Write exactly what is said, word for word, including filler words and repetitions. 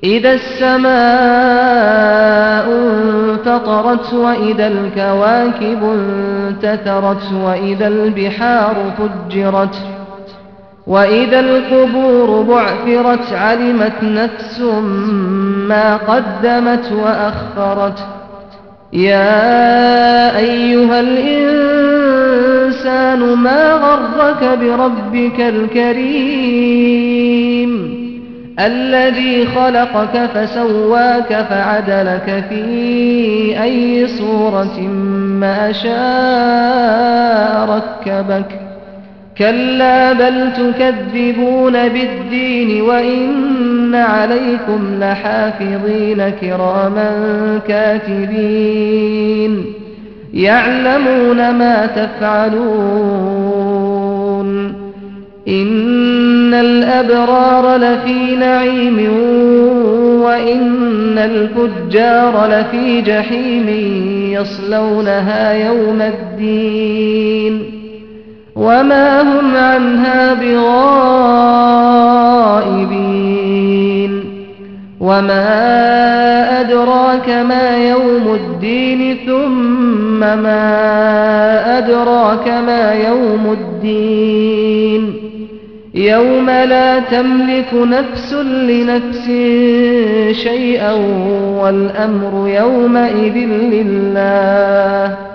إذا السماء انفطرت وإذا الكواكب انتثرت وإذا البحار فجرت وإذا القبور بعثرت علمت نفس ما قدمت وأخرت يا أيها الإنسان ما غرك بربك الكريم الذي خلقك فسواك فعدلك في أي صورة ما شاء ركبك كلا بل تكذبون بالدين وإن عليكم لحافظين كراما كاتبين يعلمون ما تفعلون إن الأبرار لفي نعيم وإن الفجار لفي جحيم يصلونها يوم الدين وما هم عنها بغائبين وما أدراك ما يوم الدين ثم ما أدراك ما يوم الدين يوم لا تملك نفس لنفس شيئا والأمر يومئذ لله